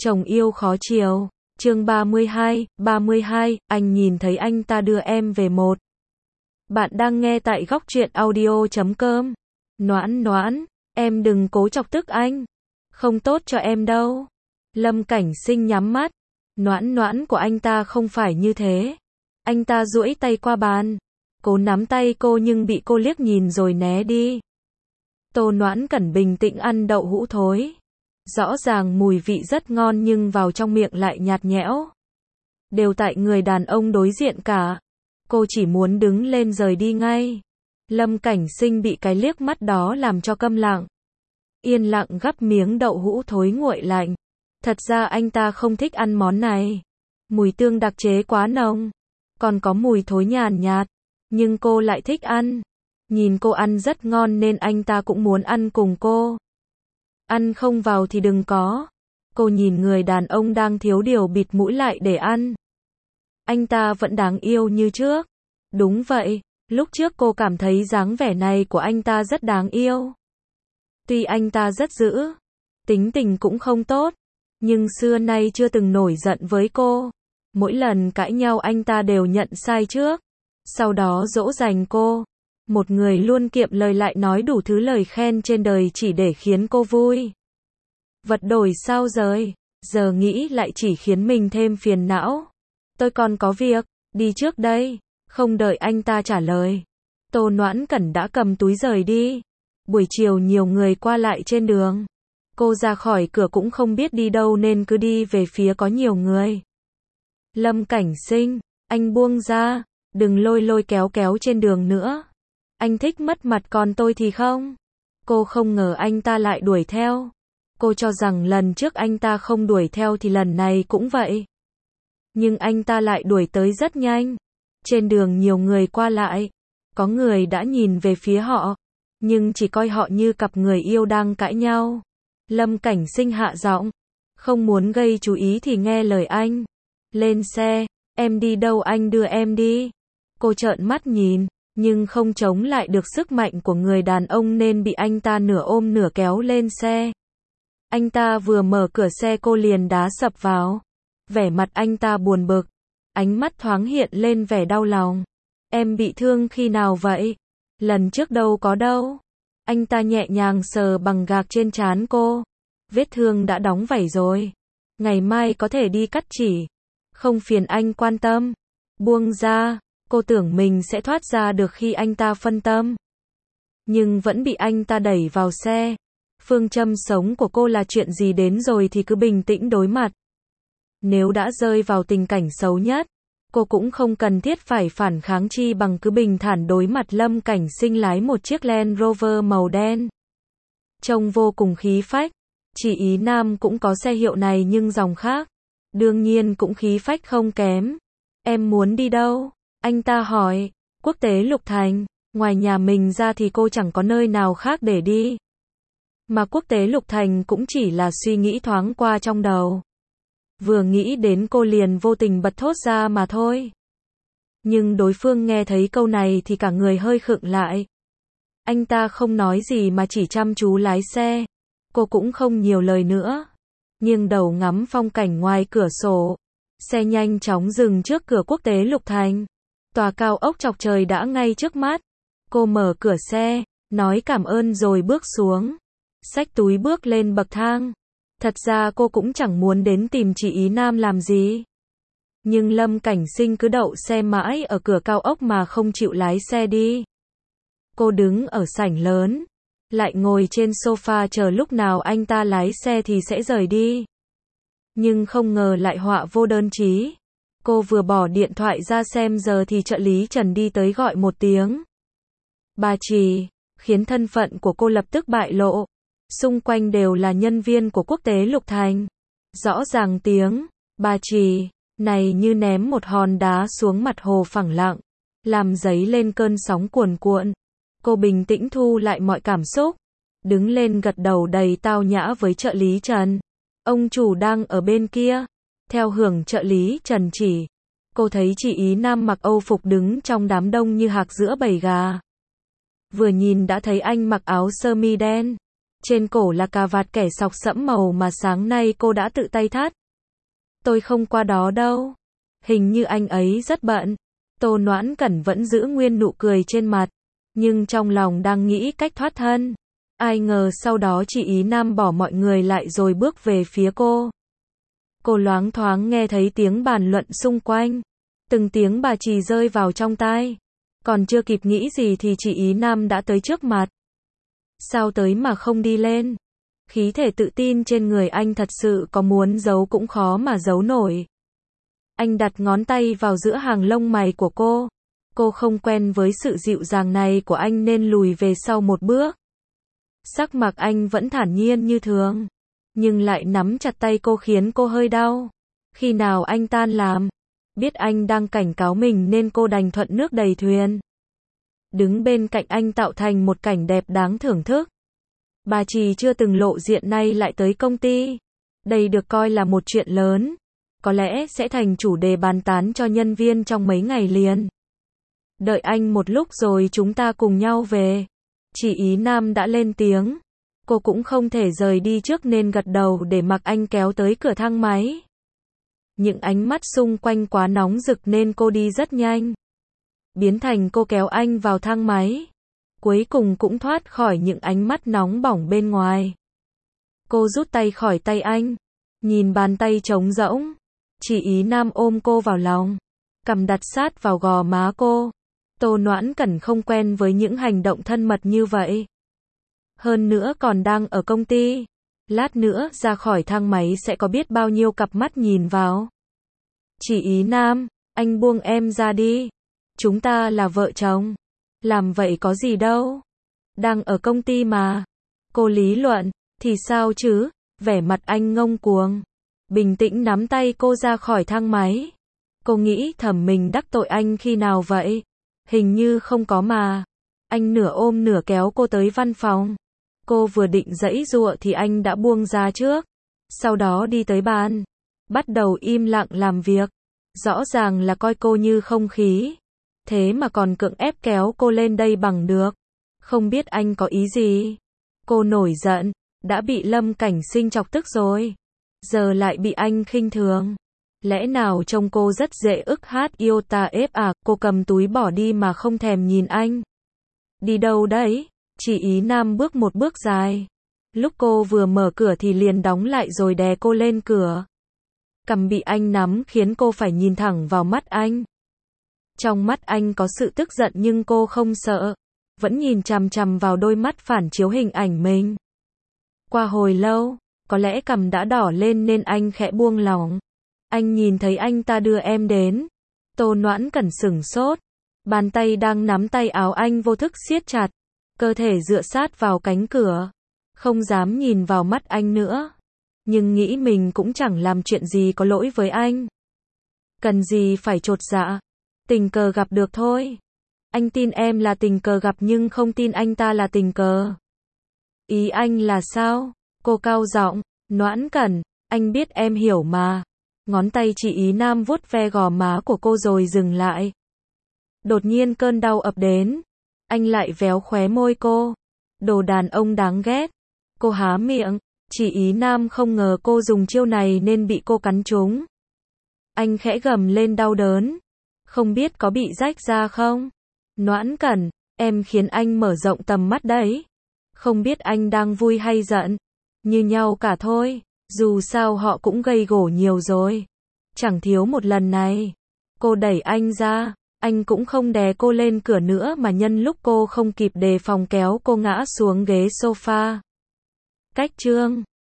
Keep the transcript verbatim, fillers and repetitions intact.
Chồng yêu khó chiều. Chương ba mươi hai, ba mươi hai, anh nhìn thấy anh ta đưa em về một. Bạn đang nghe tại góc truyện audio chấm com. Noãn noãn, em đừng cố chọc tức anh. Không tốt cho em đâu. Lâm Cảnh Sinh nhắm mắt. Noãn noãn của anh ta không phải như thế. Anh ta duỗi tay qua bàn. Cố nắm tay cô nhưng bị cô liếc nhìn rồi né đi. Tô Noãn Cẩn bình tĩnh ăn đậu hũ thối. Rõ ràng mùi vị rất ngon nhưng vào trong miệng lại nhạt nhẽo. Đều tại người đàn ông đối diện cả. Cô chỉ muốn đứng lên rời đi ngay. Lâm Cảnh Sinh bị cái liếc mắt đó làm cho câm lặng. Yên lặng gắp miếng đậu hũ thối nguội lạnh. Thật ra anh ta không thích ăn món này. Mùi tương đặc chế quá nồng. Còn có mùi thối nhàn nhạt. Nhưng cô lại thích ăn. Nhìn cô ăn rất ngon nên anh ta cũng muốn ăn cùng cô. Ăn không vào thì đừng có. Cô nhìn người đàn ông đang thiếu điều bịt mũi lại để ăn. Anh ta vẫn đáng yêu như trước. Đúng vậy, lúc trước cô cảm thấy dáng vẻ này của anh ta rất đáng yêu. Tuy anh ta rất dữ, tính tình cũng không tốt, nhưng xưa nay chưa từng nổi giận với cô. Mỗi lần cãi nhau anh ta đều nhận sai trước, sau đó dỗ dành cô. Một người luôn kiệm lời lại nói đủ thứ lời khen trên đời chỉ để khiến cô vui. Vật đổi sao rời, giờ nghĩ lại chỉ khiến mình thêm phiền não. Tôi còn có việc, đi trước đây. Không đợi anh ta trả lời, Tô Noãn Cẩn đã cầm túi rời đi. Buổi chiều nhiều người qua lại trên đường. Cô ra khỏi cửa cũng không biết đi đâu nên cứ đi về phía có nhiều người. Lâm Cảnh Sinh, anh buông ra, đừng lôi lôi kéo kéo trên đường nữa. Anh thích mất mặt còn tôi thì không. Cô không ngờ anh ta lại đuổi theo. Cô cho rằng lần trước anh ta không đuổi theo thì lần này cũng vậy. Nhưng anh ta lại đuổi tới rất nhanh. Trên đường nhiều người qua lại. Có người đã nhìn về phía họ, nhưng chỉ coi họ như cặp người yêu đang cãi nhau. Lâm Cảnh Sinh hạ giọng. Không muốn gây chú ý thì nghe lời anh. Lên xe, em đi đâu anh đưa em đi. Cô trợn mắt nhìn, nhưng không chống lại được sức mạnh của người đàn ông nên bị anh ta nửa ôm nửa kéo lên xe. Anh ta vừa mở cửa xe cô liền đá sập vào. Vẻ mặt anh ta buồn bực. Ánh mắt thoáng hiện lên vẻ đau lòng. Em bị thương khi nào vậy? Lần trước đâu có đâu. Anh ta nhẹ nhàng sờ bằng gạc trên trán cô. Vết thương đã đóng vảy rồi. Ngày mai có thể đi cắt chỉ. Không phiền anh quan tâm. Buông ra. Cô tưởng mình sẽ thoát ra được khi anh ta phân tâm. Nhưng vẫn bị anh ta đẩy vào xe. Phương châm sống của cô là chuyện gì đến rồi thì cứ bình tĩnh đối mặt. Nếu đã rơi vào tình cảnh xấu nhất, cô cũng không cần thiết phải phản kháng chi bằng cứ bình thản đối mặt. Lâm Cảnh Sinh lái một chiếc Land Rover màu đen. Trông vô cùng khí phách. Chị Ý Nam cũng có xe hiệu này nhưng dòng khác. Đương nhiên cũng khí phách không kém. Em muốn đi đâu? Anh ta hỏi. Quốc tế Lục Thành. Ngoài nhà mình ra thì cô chẳng có nơi nào khác để đi. Mà quốc tế Lục Thành cũng chỉ là suy nghĩ thoáng qua trong đầu. Vừa nghĩ đến cô liền vô tình bật thốt ra mà thôi. Nhưng đối phương nghe thấy câu này thì cả người hơi khựng lại. Anh ta không nói gì mà chỉ chăm chú lái xe. Cô cũng không nhiều lời nữa. Nghiêng đầu ngắm phong cảnh ngoài cửa sổ. Xe nhanh chóng dừng trước cửa quốc tế Lục Thành. Tòa cao ốc chọc trời đã ngay trước mắt. Cô mở cửa xe, nói cảm ơn rồi bước xuống. Xách túi bước lên bậc thang. Thật ra cô cũng chẳng muốn đến tìm chị Ý Nam làm gì. Nhưng Lâm Cảnh Sinh cứ đậu xe mãi ở cửa cao ốc mà không chịu lái xe đi. Cô đứng ở sảnh lớn, lại ngồi trên sofa chờ lúc nào anh ta lái xe thì sẽ rời đi. Nhưng không ngờ lại họa vô đơn chí. Cô vừa bỏ điện thoại ra xem giờ thì trợ lý Trần đi tới gọi một tiếng. Bà Trì, khiến thân phận của cô lập tức bại lộ. Xung quanh đều là nhân viên của quốc tế Lục Thành. Rõ ràng tiếng bà Trì này như ném một hòn đá xuống mặt hồ phẳng lặng, làm dấy lên cơn sóng cuồn cuộn. Cô bình tĩnh thu lại mọi cảm xúc, đứng lên gật đầu đầy tao nhã với trợ lý Trần. Ông chủ đang ở bên kia. Theo hướng trợ lý Trần chỉ, cô thấy chị Ý Nam mặc Âu phục đứng trong đám đông như hạc giữa bầy gà. Vừa nhìn đã thấy anh mặc áo sơ mi đen. Trên cổ là cà vạt kẻ sọc sẫm màu mà sáng nay cô đã tự tay thắt. Tôi không qua đó đâu. Hình như anh ấy rất bận. Tô Noãn Cẩn vẫn giữ nguyên nụ cười trên mặt, nhưng trong lòng đang nghĩ cách thoát thân. Ai ngờ sau đó chị Ý Nam bỏ mọi người lại rồi bước về phía cô. Cô loáng thoáng nghe thấy tiếng bàn luận xung quanh. Từng tiếng bà chì rơi vào trong tai. Còn chưa kịp nghĩ gì thì chị Ý Nam đã tới trước mặt. Sao tới mà không đi lên? Khí thể tự tin trên người anh thật sự có muốn giấu cũng khó mà giấu nổi. Anh đặt ngón tay vào giữa hàng lông mày của cô. Cô không quen với sự dịu dàng này của anh nên lùi về sau một bước. Sắc mặt anh vẫn thản nhiên như thường, nhưng lại nắm chặt tay cô khiến cô hơi đau. Khi nào anh tan làm? Biết anh đang cảnh cáo mình nên cô đành thuận nước đầy thuyền. Đứng bên cạnh anh tạo thành một cảnh đẹp đáng thưởng thức. Bà Trì chưa từng lộ diện nay lại tới công ty. Đây được coi là một chuyện lớn. Có lẽ sẽ thành chủ đề bàn tán cho nhân viên trong mấy ngày liền. Đợi anh một lúc rồi chúng ta cùng nhau về. Chị Ý Nam đã lên tiếng. Cô cũng không thể rời đi trước nên gật đầu để mặc anh kéo tới cửa thang máy. Những ánh mắt xung quanh quá nóng rực nên cô đi rất nhanh. Biến thành cô kéo anh vào thang máy. Cuối cùng cũng thoát khỏi những ánh mắt nóng bỏng bên ngoài. Cô rút tay khỏi tay anh. Nhìn bàn tay trống rỗng. Chị Ý Nam ôm cô vào lòng. Cằm đặt sát vào gò má cô. Tô Noãn Cẩn không quen với những hành động thân mật như vậy. Hơn nữa còn đang ở công ty. Lát nữa ra khỏi thang máy sẽ có biết bao nhiêu cặp mắt nhìn vào. Chị Ý Nam, anh buông em ra đi. Chúng ta là vợ chồng. Làm vậy có gì đâu. Đang ở công ty mà. Cô lý luận, thì sao chứ, vẻ mặt anh ngông cuồng. Bình tĩnh nắm tay cô ra khỏi thang máy. Cô nghĩ thầm mình đắc tội anh khi nào vậy? Hình như không có mà. Anh nửa ôm nửa kéo cô tới văn phòng. Cô vừa định giãy giụa thì anh đã buông ra trước. Sau đó đi tới bàn. Bắt đầu im lặng làm việc. Rõ ràng là coi cô như không khí. Thế mà còn cưỡng ép kéo cô lên đây bằng được. Không biết anh có ý gì. Cô nổi giận. Đã bị Lâm Cảnh Sinh chọc tức rồi. Giờ lại bị anh khinh thường. Lẽ nào trông cô rất dễ ức hát yêu ta ép à? Cô cầm túi bỏ đi mà không thèm nhìn anh. Đi đâu đấy? Chị Ý Nam bước một bước dài. Lúc cô vừa mở cửa thì liền đóng lại rồi đè cô lên cửa. Cằm bị anh nắm khiến cô phải nhìn thẳng vào mắt anh. Trong mắt anh có sự tức giận nhưng cô không sợ. Vẫn nhìn chằm chằm vào đôi mắt phản chiếu hình ảnh mình. Qua hồi lâu, có lẽ cằm đã đỏ lên nên anh khẽ buông lỏng. Anh nhìn thấy anh ta đưa em đến. Tô Noãn Cẩn sửng sốt. Bàn tay đang nắm tay áo anh vô thức siết chặt. Cơ thể dựa sát vào cánh cửa. Không dám nhìn vào mắt anh nữa. Nhưng nghĩ mình cũng chẳng làm chuyện gì có lỗi với anh. Cần gì phải chột dạ. Tình cờ gặp được thôi. Anh tin em là tình cờ gặp nhưng không tin anh ta là tình cờ. Ý anh là sao? Cô cao giọng. Noãn Cẩn, anh biết em hiểu mà. Ngón tay chị Ý Nam vuốt ve gò má của cô rồi dừng lại. Đột nhiên cơn đau ập đến. Anh lại véo khóe môi cô. Đồ đàn ông đáng ghét. Cô há miệng. Chị Ý Nam không ngờ cô dùng chiêu này nên bị cô cắn trúng. Anh khẽ gầm lên đau đớn. Không biết có bị rách ra không? Noãn Cẩn, em khiến anh mở rộng tầm mắt đấy. Không biết anh đang vui hay giận. Như nhau cả thôi. Dù sao họ cũng gây gổ nhiều rồi. Chẳng thiếu một lần này. Cô đẩy anh ra. Anh cũng không đè cô lên cửa nữa mà nhân lúc cô không kịp đề phòng kéo cô ngã xuống ghế sofa. Cách chương